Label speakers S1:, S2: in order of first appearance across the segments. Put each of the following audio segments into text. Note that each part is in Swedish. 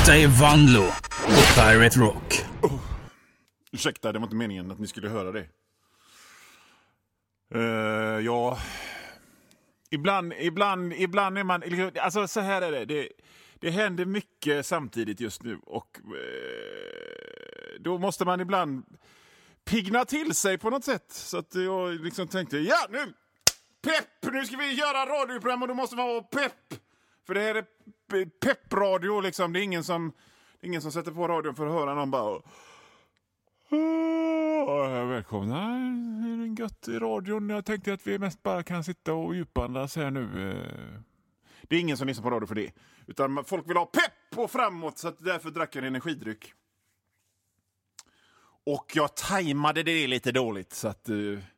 S1: Detta är Vanlo och Pirate Rock.
S2: Ursäkta, det var inte meningen att ni skulle höra det. Ja... Ibland är man... Alltså så här är det. Det händer mycket samtidigt just nu. Och då måste man ibland pigna till sig på något sätt. Så att jag liksom tänkte, ja nu! Pepp! Nu ska vi göra radioprogram och då måste man vara pepp! För det här är peppradio liksom. Det är ingen som sätter på radion för att höra någon bara... Välkomna, är det gött i radion? Jag tänkte att vi mest bara kan sitta och djupandas här nu. Det är ingen som lyssnar på radio för det. Utan folk vill ha pepp och framåt, så att därför drack jag en energidryck. Och jag tajmade det lite dåligt så att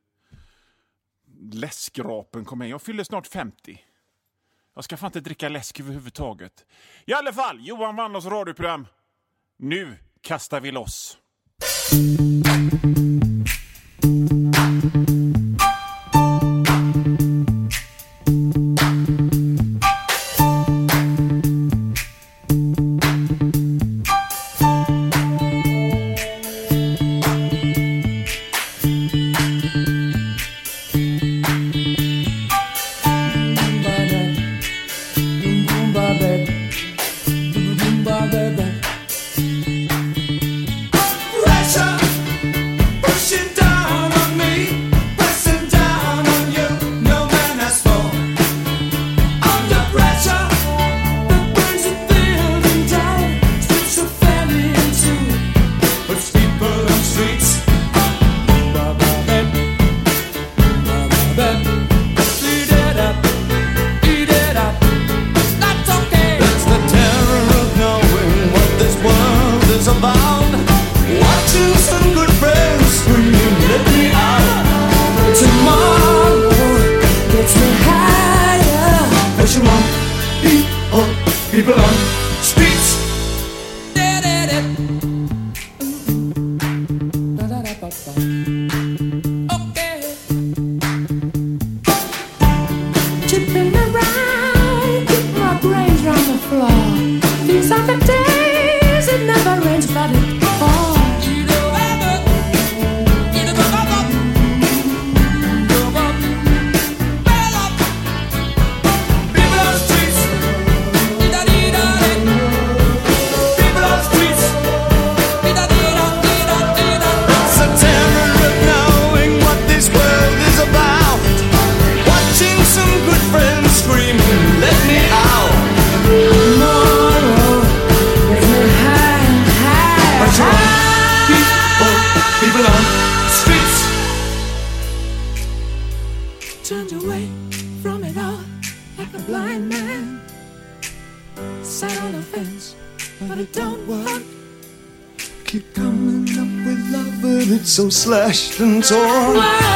S2: läskrapen kom in. Jag fyller snart 50. Jag ska fan inte dricka läsk överhuvudtaget. I alla fall, Johan Vanlos radioprogram. Nu kastar vi loss.
S3: So slashed and torn.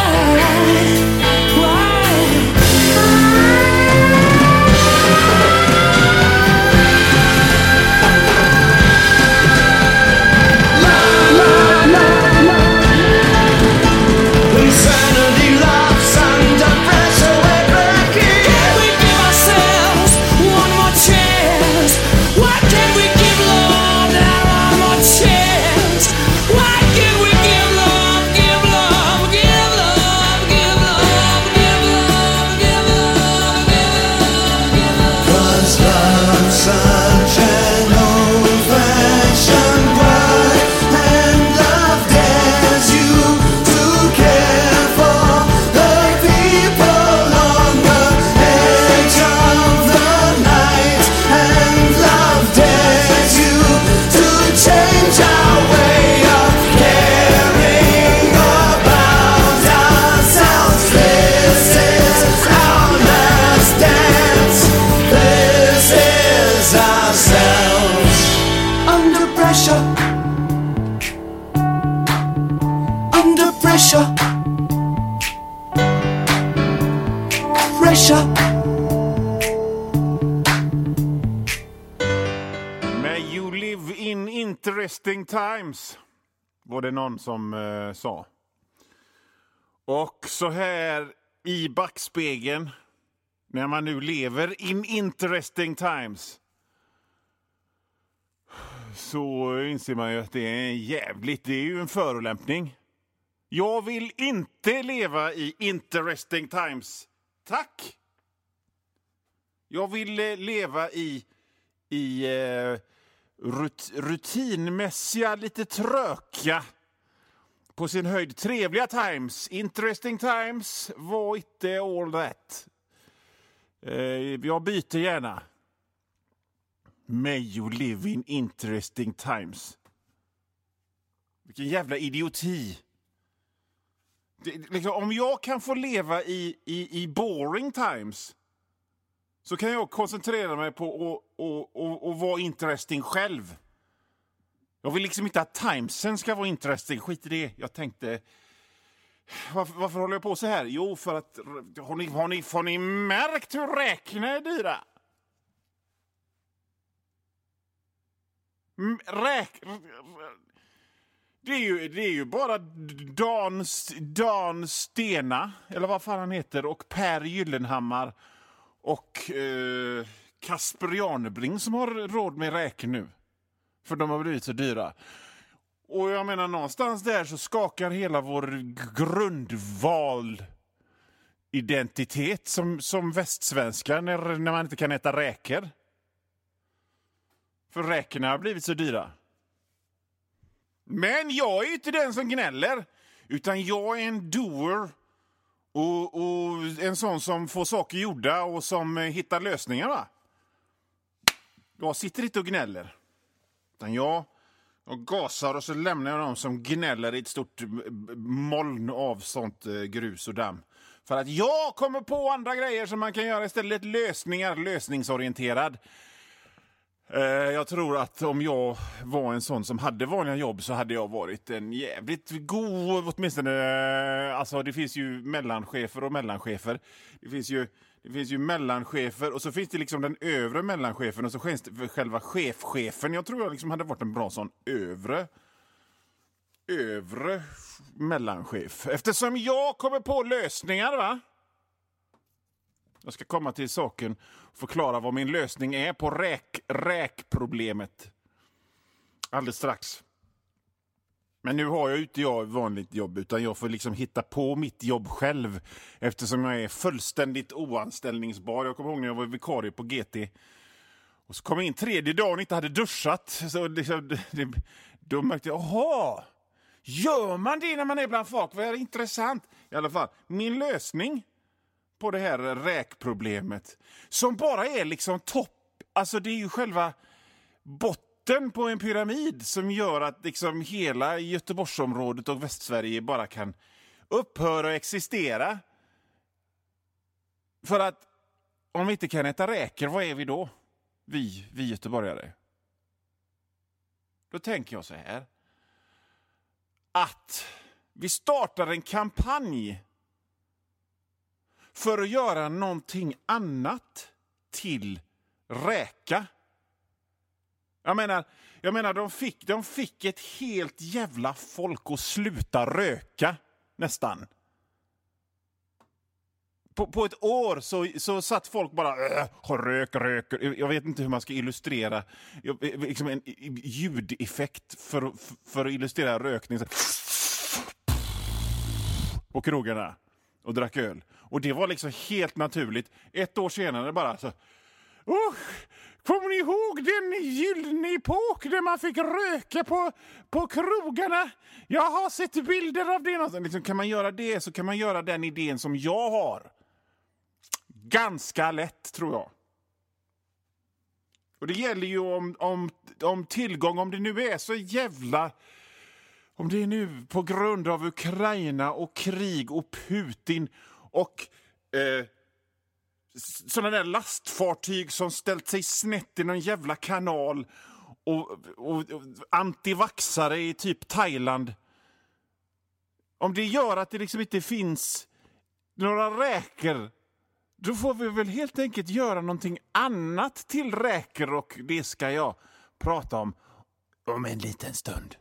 S2: May you live in interesting times, var det någon som sa. Och så här i backspegeln, när man nu lever in interesting times, så inser man ju att det är ju en förolämpning. Jag vill inte leva i interesting times. Tack! Jag vill leva i rutinmässiga, lite tröka, på sin höjd trevliga times. Interesting times var inte all that. Jag byter gärna. May you live in interesting times. Vilken jävla idioti. Liksom, om jag kan få leva i boring times, så kan jag koncentrera mig på att vara interesting själv. Jag vill liksom inte att timesen ska vara interesting. Skit i det. Jag tänkte... Varför håller jag på så här? Jo, för att... Har ni märkt hur räknar är dyra? Det är ju bara Dan Stena, eller vad fan han heter, och Per Gyllenhammar och Kasper Janebring som har råd med räkor nu. För de har blivit så dyra. Och jag menar, någonstans där så skakar hela vår grundvalidentitet som västsvenskar när man inte kan äta räkor. För räkorna har blivit så dyra. Men jag är ju inte den som gnäller, utan jag är en doer och en sån som får saker gjorda och som hittar lösningar, va? Jag sitter inte och gnäller. Utan jag gasar och så lämnar jag dem som gnäller i ett stort moln av sånt grus och damm. För att jag kommer på andra grejer som man kan göra istället. Lösningsorienterad. Jag tror att om jag var en sån som hade vanliga jobb, så hade jag varit en jävligt god, åtminstone, alltså det finns ju mellanchefer och mellanchefer. Det finns ju mellanchefer, och så finns det liksom den övre mellanchefen, och så själva chefchefen. Jag tror jag liksom hade varit en bra sån övre mellanchef. Eftersom jag kommer på lösningar, va? Jag ska komma till saken och förklara vad min lösning är på räkproblemet alldeles strax. Men nu har jag ju inte vanligt jobb, utan jag får liksom hitta på mitt jobb själv, eftersom jag är fullständigt oanställningsbar. Jag kommer ihåg när jag var vikarie på GT och så kom jag in 3:e dagen och inte hade duschat. Så liksom, då märkte jag, jaha, gör man det när man är bland folk? Vad är intressant. I alla fall, min lösning på det här räkproblemet, som bara är liksom topp, alltså det är ju själva botten på en pyramid som gör att liksom hela Göteborgsområdet och Västsverige bara kan upphöra och existera. För att om vi inte kan äta räkor, vad är vi då? Vi göteborgare. Då tänker jag så här, att vi startar en kampanj för att göra någonting annat till räka. Jag menar de fick ett helt jävla folk att sluta röka nästan. På ett år så satt folk bara röker. Jag vet inte hur man ska illustrera liksom en ljudeffekt för att illustrera rökning på krogarna och drack öl. Och det var liksom helt naturligt. Ett år senare bara så... kommer ni ihåg den gyllene epok där man fick röka på krogarna? Jag har sett bilder av det. Liksom, kan man göra det, så kan man göra den idén som jag har. Ganska lätt, tror jag. Och det gäller ju om tillgång, om det nu är så jävla... Om det är nu på grund av Ukraina och krig och Putin och sådana där lastfartyg som ställt sig snett i någon jävla kanal och antivaxare i typ Thailand. Om det gör att det liksom inte finns några räkor, då får vi väl helt enkelt göra någonting annat till räkor, och det ska jag prata om en liten stund.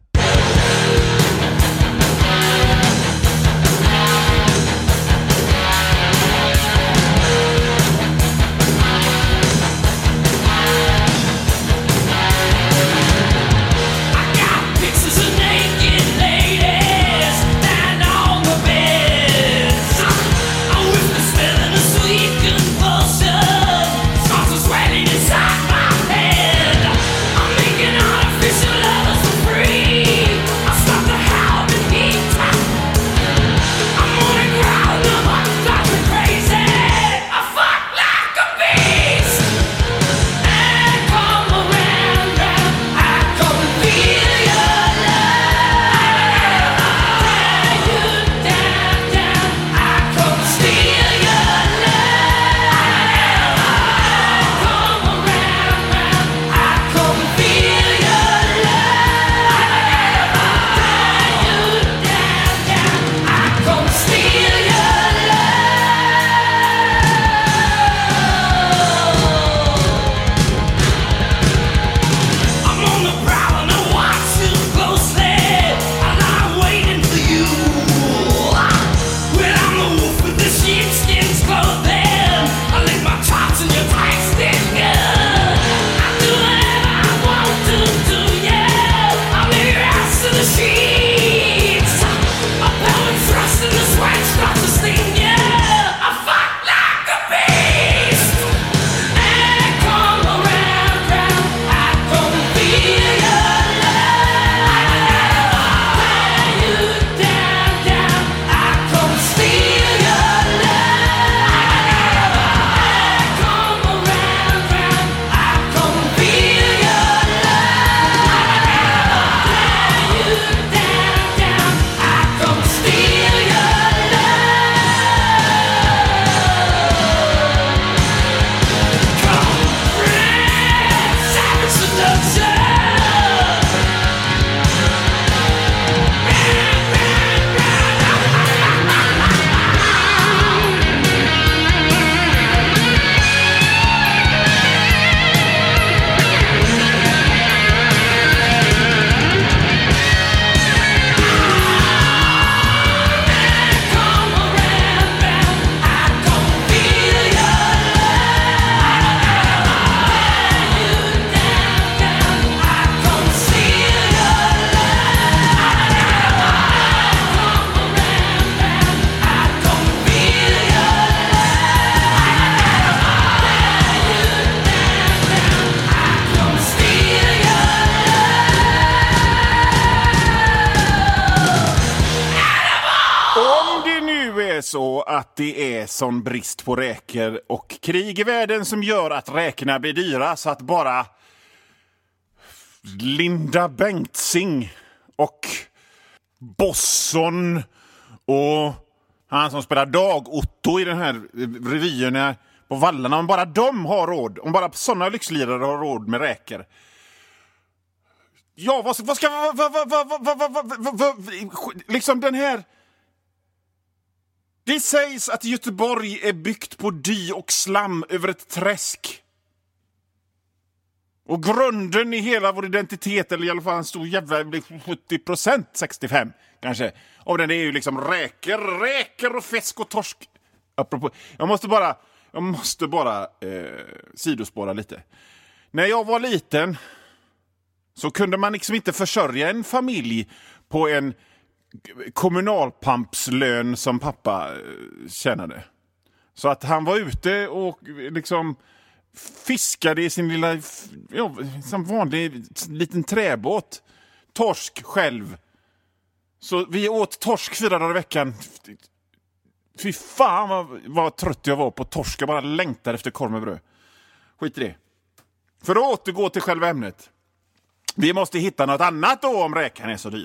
S2: så att det är sån brist på räkor och krig i världen som gör att räkorna blir dyra, så att bara Linda Bengtzing och Bosson och han som spelar Dag-Otto i den här revyen på Vallarna, om bara de har råd, om bara såna lyxlirare har råd med räkor. Ja, vad ska liksom den här. Det sägs att Göteborg är byggt på dy och slam över ett träsk. Och grunden i hela vår identitet, eller i alla fall en stor jävla 70%, 65 kanske, av den är ju liksom räkor och fisk och torsk. Apropå, jag måste bara sidospåra lite. När jag var liten så kunde man liksom inte försörja en familj på en kommunalpampslön som pappa tjänade. Så att han var ute och liksom fiskade i sin lilla, som vanlig liten träbåt. Torsk själv. Så vi åt torsk 4 dagar i veckan. Fy fan vad trött jag var på torsk. Jag bara längtar efter korv med bröd. Skit i det. För att återgå till själva ämnet. Vi måste hitta något annat då om räkan är så dyr.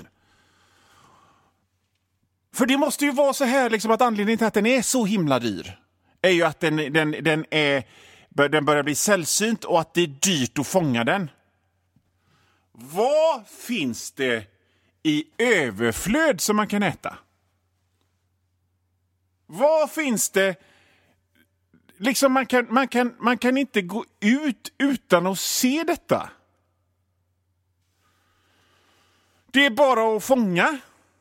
S2: För det måste ju vara så här liksom, att anledningen till att den är så himla dyr är ju att den börjar bli sällsynt och att det är dyrt att fånga den. Vad finns det i överflöd som man kan äta? Vad finns det liksom, man kan inte gå ut utan att se detta. Det är bara att fånga.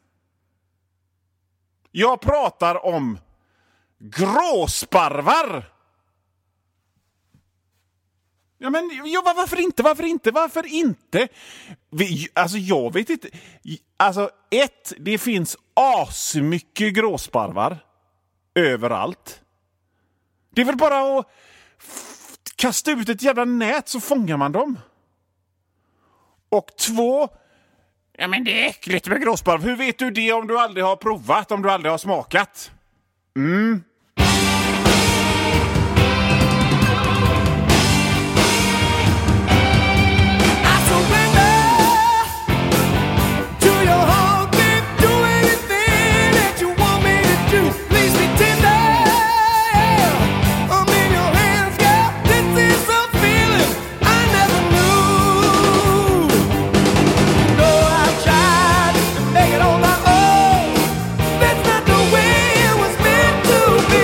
S2: Jag pratar om gråsparvar. Ja, men varför inte? Alltså jag vet inte. Alltså det finns asmycket gråsparvar överallt. Det är väl bara att kasta ut ett jävla nät så fångar man dem. Och 2, ja men det är äckligt med gråsparv. Hur vet du det om du aldrig har provat, om du aldrig har smakat?
S4: Make it on my own. That's not the way it was meant to be.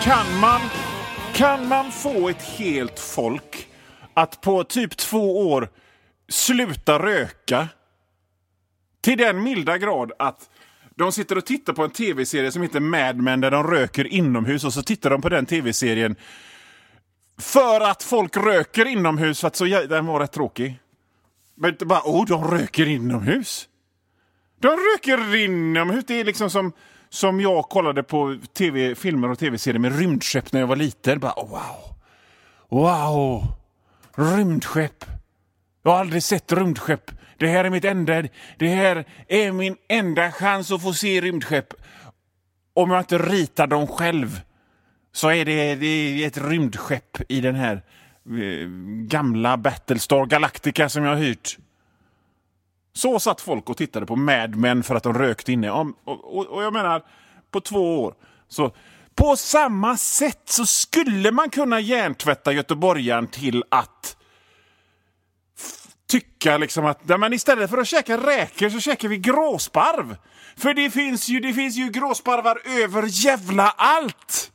S2: Kan man få ett helt folk att på typ 2 år sluta röka till den milda grad att de sitter och tittar på en tv-serie som heter Mad Men där de röker inomhus, och så tittar de på den tv-serien för att folk röker inomhus, för att den var rätt tråkig. Men inte bara, de röker inomhus. De röker inomhus. Det är liksom som jag kollade på filmer och tv-serier med rymdskepp när jag var liten. Bara, wow. Rymdskepp. Jag har aldrig sett rymdskepp. Det här är min enda chans att få se rymdskepp. Om jag inte ritar dem själv så är det ett rymdskepp i den här gamla Battlestar Galactica som jag har hyrt. Så satt folk och tittade på Mad Men för att de rökte inne. Och jag menar, på 2 år. Så på samma sätt så skulle man kunna hjärntvätta göteborgaren till att tycka liksom att där man istället för att käka räkor så käkar vi gråsparv. För det finns ju gråsparvar över jävla allt.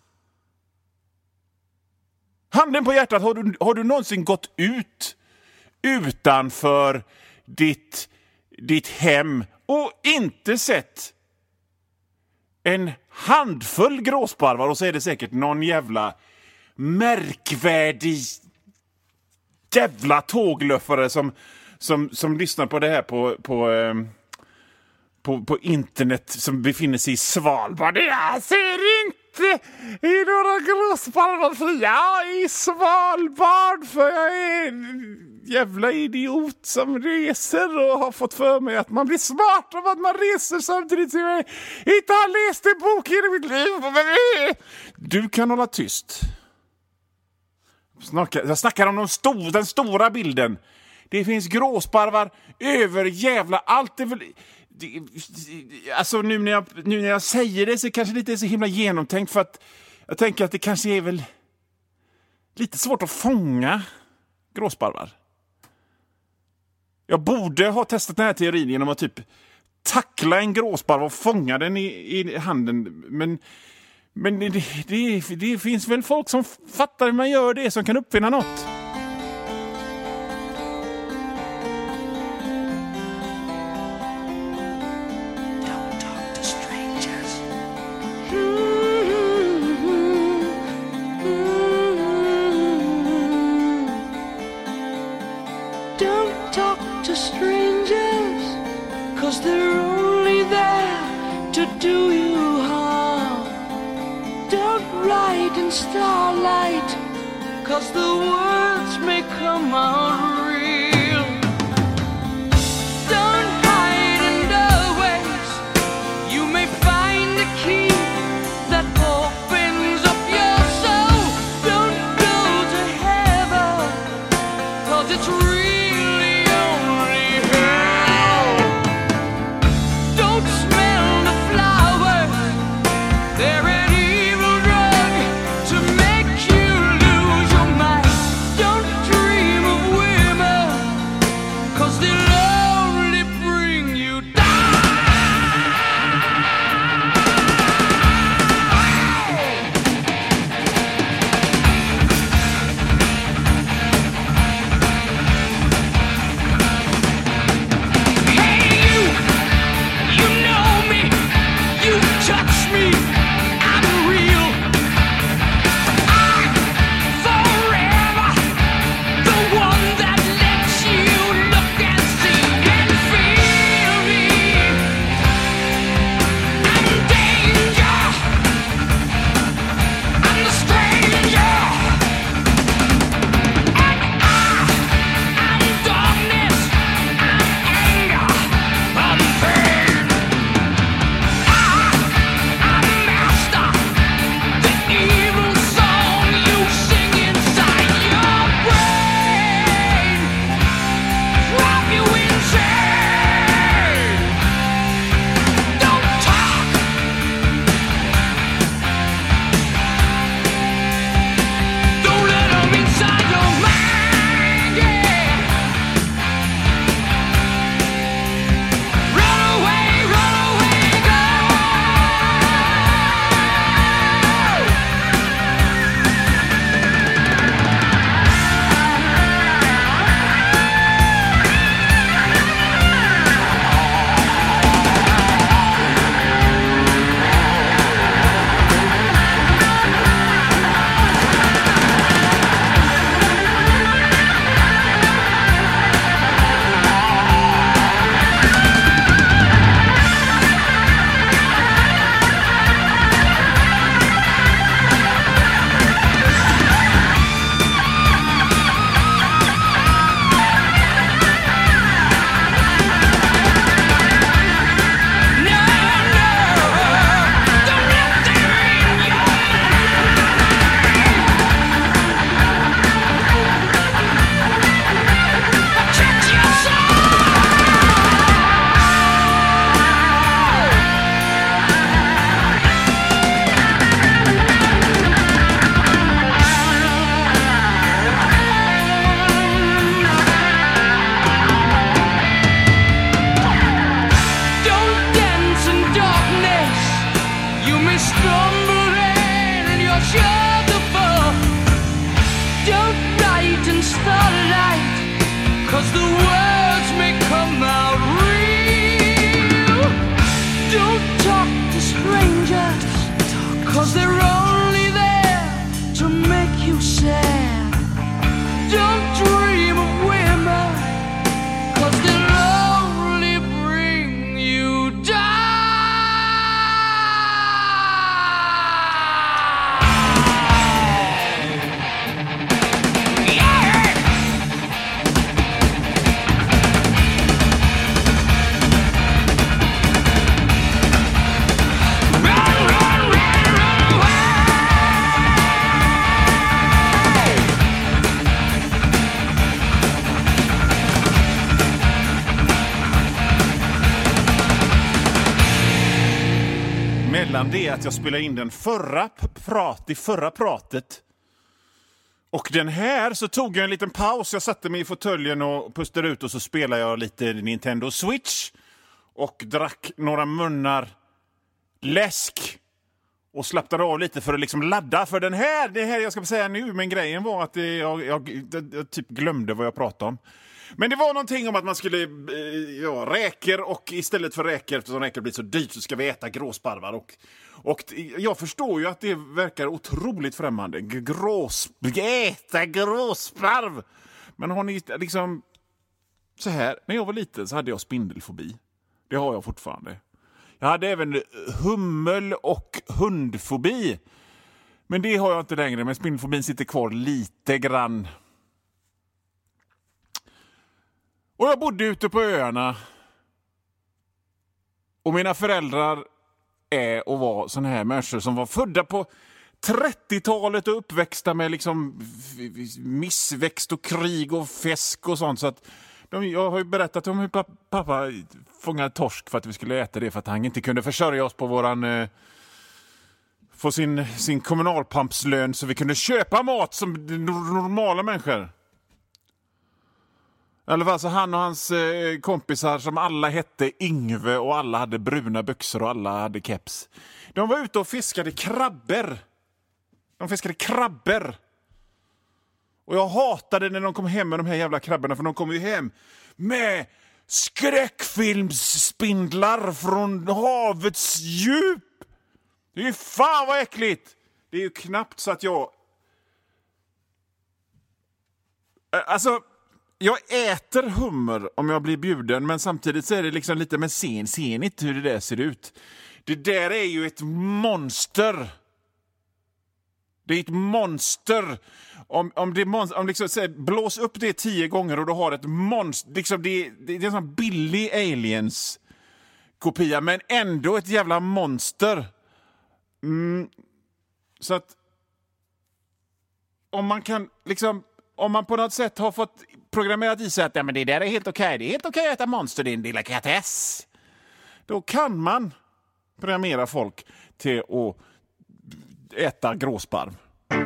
S2: Handen på hjärtat, har du någonsin gått ut utanför ditt hem och inte sett en handfull gråsparvar, och så är det säkert någon jävla märkvärdig jävla tåglöffare som lyssnar på det här på internet, som befinner sig i Svalbard. Jag ser inte i några gråsparvar fria i Svalbard, för jag är en jävla idiot som reser och har fått för mig att man blir smart av att man reser samtidigt som jag inte har läst en bok i mitt liv. Du kan hålla tyst. Jag snackar om den stora bilden. Det finns gråsparvar över jävla allt. Alltså nu när jag säger det så kanske det inte är så himla genomtänkt, för att jag tänker att det kanske är väl lite svårt att fånga gråsparvar. Jag borde ha testat den här teorin genom att typ tackla en gråsparv och fånga den i handen. Men det finns väl folk som fattar hur man gör det, som kan uppfinna något.
S4: Don't talk to strangers, 'cause they're only there to do you harm. Don't write in starlight, 'cause the words may come out real. Don't hide in doorways, you may find the key that opens up your soul. Don't go to heaven, 'cause it's really only hell. Don't smell the flowers, they're an evil drug to make you lose your mind. Don't dream of women
S2: emellan det är att jag spelar in den förra pratet. Och den här så tog jag en liten paus. Jag satte mig i fåtöljen och pustade ut och så spelade jag lite Nintendo Switch. Och drack några munnar läsk. Och slappnade av lite för att liksom ladda för det här jag ska säga nu. Men grejen var att jag typ glömde vad jag pratade om. Men det var någonting om att man skulle räker och istället för räker, eftersom räker blir så dyrt, så ska vi äta gråsparvar. Och jag förstår ju att det verkar otroligt främmande. Äta gråsparv! Men har ni liksom så här, när jag var liten så hade jag spindelfobi. Det har jag fortfarande. Jag hade även hummel- och hundfobi. Men det har jag inte längre. Men spindelfobin sitter kvar lite grann. Och jag bodde ute på öarna. Och mina föräldrar är och var såna här människor som var födda på 30-talet och uppväxta med liksom missväxt och krig och fisk och sånt. Så att jag har ju berättat om hur pappa fångade torsk för att vi skulle äta det, för att han inte kunde försörja oss på våran få sin kommunalpampslön så vi kunde köpa mat som normala människor. Eller alltså han och hans kompisar som alla hette Yngve och alla hade bruna byxor och alla hade keps. De var ute och fiskade krabbor. Och jag hatade när de kom hem med de här jävla krabborna, för de kom ju hem med skräckfilmsspindlar från havets djup. Det är ju fan vad äckligt. Det är ju knappt så att jag... Alltså, jag äter hummer om jag blir bjuden, men samtidigt så är det liksom lite, men ser ni inte hur det där ser ut? Det där är ju ett monster. Det är ett monster. Om liksom, blås upp det 10 gånger och du har ett monster. Liksom, det är en sån billig aliens-kopia, men ändå ett jävla monster. Så att om man kan liksom, om man på något sätt har fått programmerat i sig att men det där är helt okej. Det är helt okej att äta monster, det är en delikatess. Då kan man programmera folk till att äta gråsparv.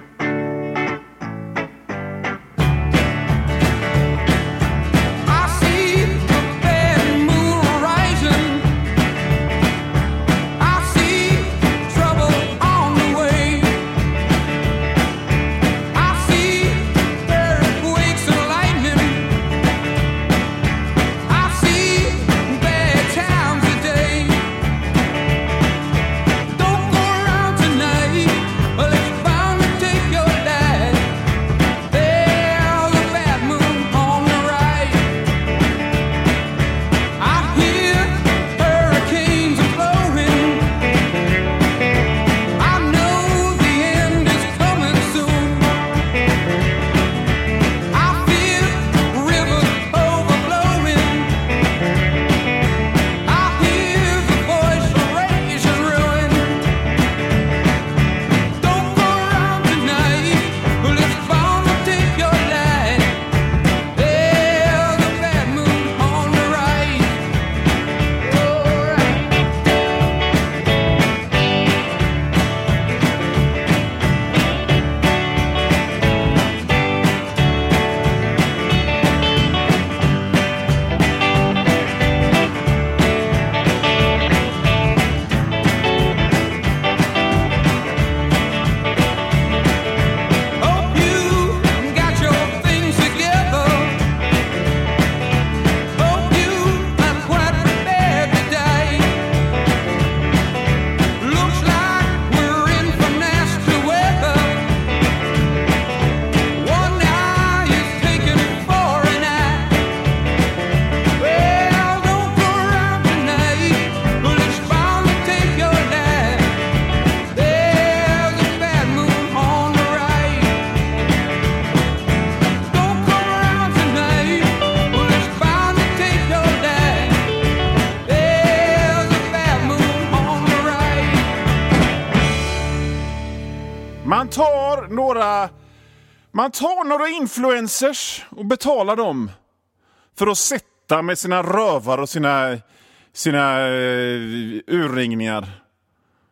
S2: Man tar några influencers och betalar dem för att sätta med sina rövar och sina urringningar.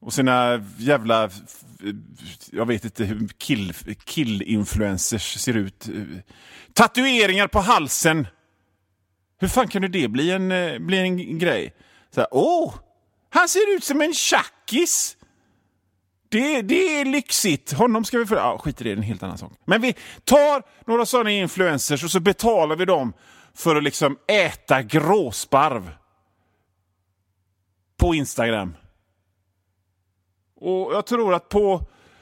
S2: Och sina jävla, jag vet inte hur kill-influencers ser ut. Tatueringar på halsen. Hur fan kan det bli en grej? Så här, han ser ut som en tjackis. Det är lyxigt. Honom ska vi få... Ja, skit i det, är en helt annan sak. Men vi tar några sådana influencers och så betalar vi dem för att liksom äta gråsparv på Instagram. Och jag tror att på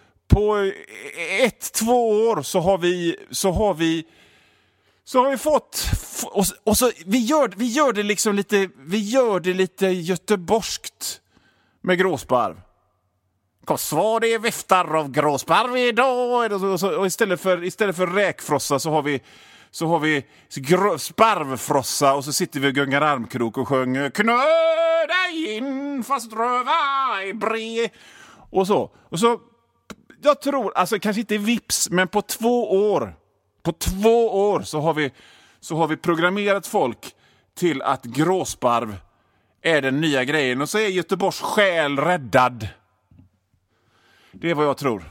S2: 1-2 år så har vi fått, och så vi gör det liksom lite, vi gör det lite göteborgskt med gråsparv. Vad det är viftar av gråsparv idag, och istället för räkfrossa så har vi sparvfrossa, och så sitter vi och gungar armkrok och sjunger knöda in fast röva i bre och så jag tror, alltså kanske inte vips, men på 2 år så har vi programmerat folk till att gråsparv är den nya grejen, och så är Göteborgs själ räddad. Det är vad jag tror.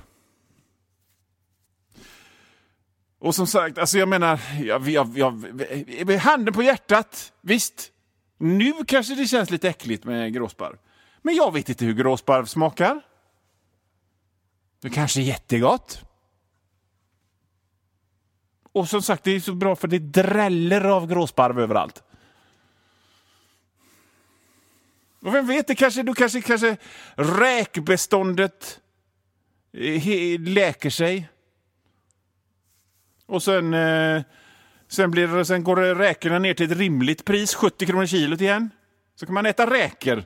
S2: Och som sagt, alltså jag menar, jag handen på hjärtat, visst. Nu kanske det känns lite äckligt med gråsparv. Men jag vet inte hur gråsparv smakar. Det kanske är jättegott. Och som sagt, det är så bra för det dräller av gråsparv överallt. Och vem vet, det kanske räkbeståndet läker sig. Och sen går räkorna ner till ett rimligt pris, 70 kronor kilot igen. Så kan man äta räkor.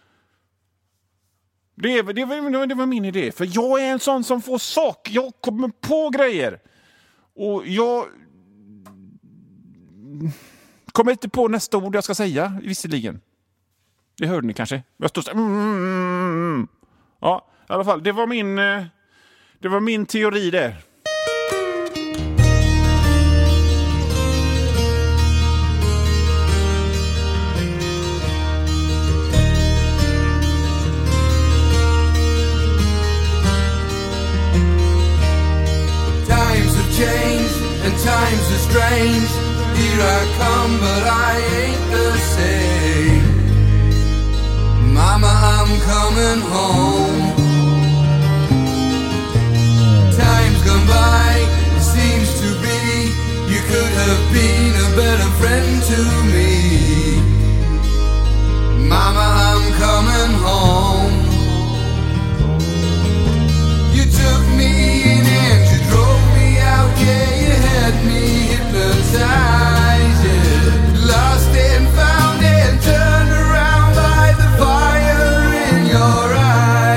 S2: Det var min idé. För jag är en sån som får sak. Jag kommer på grejer. Och jag kommer inte på nästa ord jag ska säga, visserligen. Det hörde ni kanske. Jag stod så Ja, i alla fall. Det var min teori där.
S5: And times are strange. Here I come, but I ain't the same. Mama, I'm coming home. Time's gone by, it seems to be. You could have been a better friend to me. Mama, I'm coming home. You took me in and you drove me out, yeah. Me hypnotized, yeah. Lost and found and turned around by the fire in your eyes.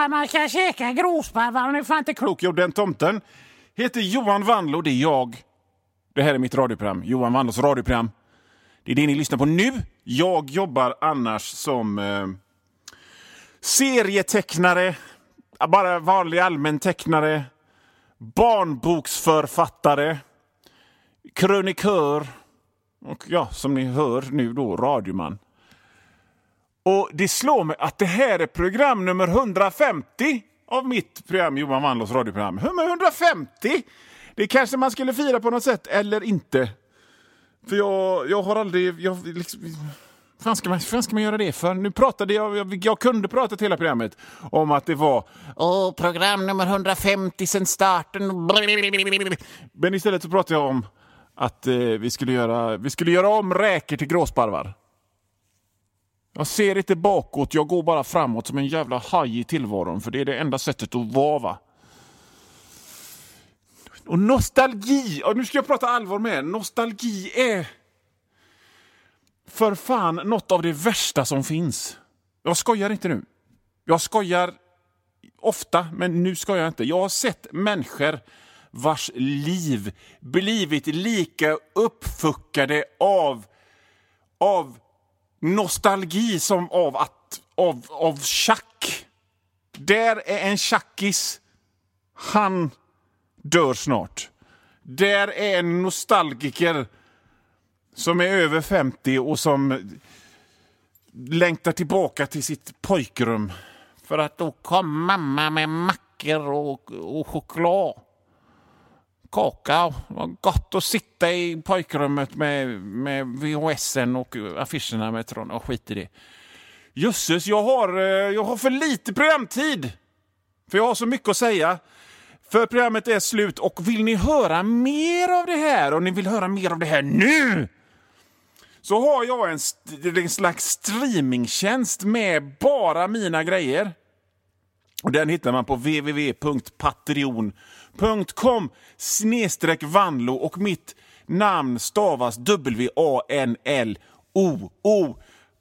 S2: att man ska käka gråsparvar. Han är fan inte klok. Jo, den tomten heter Johan Wanlo. Det är jag. Det här är mitt radioprogram. Johan Wanlos radioprogram. Det är det ni lyssnar på nu. Jag jobbar annars som serietecknare. Bara vanlig allmän tecknare. Barnboksförfattare. Krönikör. Och ja, som ni hör nu då, radioman. Och det slår mig att det här är program nummer 150 av mitt program, Johan Wanlos radioprogram. 150! Det kanske man skulle fira på något sätt, eller inte. För jag har aldrig... Vad ska man göra det för? Nu pratade jag kunde prata till hela programmet om att det var program nummer 150 sen starten. Men istället så pratade jag om att vi skulle göra om räker till gråsparvar. Jag ser inte bakåt, jag går bara framåt som en jävla haj i tillvaron. För det är det enda sättet att vara, va? Och nostalgi, och nu ska jag prata allvar med er. Nostalgi är för fan något av det värsta som finns. Jag skojar inte nu. Jag skojar ofta, men nu skojar jag inte. Jag har sett människor vars liv blivit lika uppfuckade av nostalgi som av schack. Där är en schackis. Han dör snart. Där är en nostalgiker som är över 50 och som längtar tillbaka till sitt pojkrum. För att då kom mamma med mackor och choklad. Kaka. Det var gott att sitta i pojkrummet med VHSen och affischerna med Tron och skit i det. Jösses, jag har för lite programtid. För jag har så mycket att säga. För programmet är slut, och vill ni höra mer av det här, och ni vill höra mer av det här nu, så har jag en slags streamingtjänst med bara mina grejer. Och den hittar man på www.patreon.com/Wanlo, och mitt namn stavas WANLO.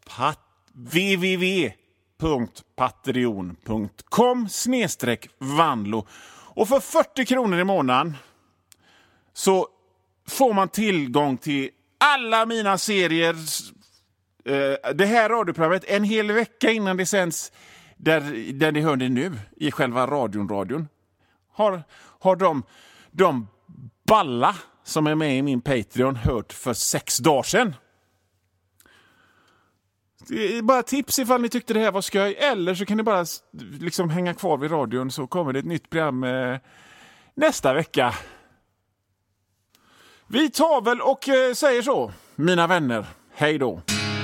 S2: www.patreon.com/Wanlo. Och för 40 kronor i månaden så får man tillgång till alla mina serier. Det här radioprogrammet en hel vecka innan det sänds, där ni hör det nu i själva radion. Har de balla som är med i min Patreon hört för 6 dagar sedan. Det är bara tips ifall ni tyckte det här var skoj. Eller så kan ni bara liksom hänga kvar vid radion, så kommer det ett nytt program nästa vecka. Vi tar väl och säger så, mina vänner. Hej då.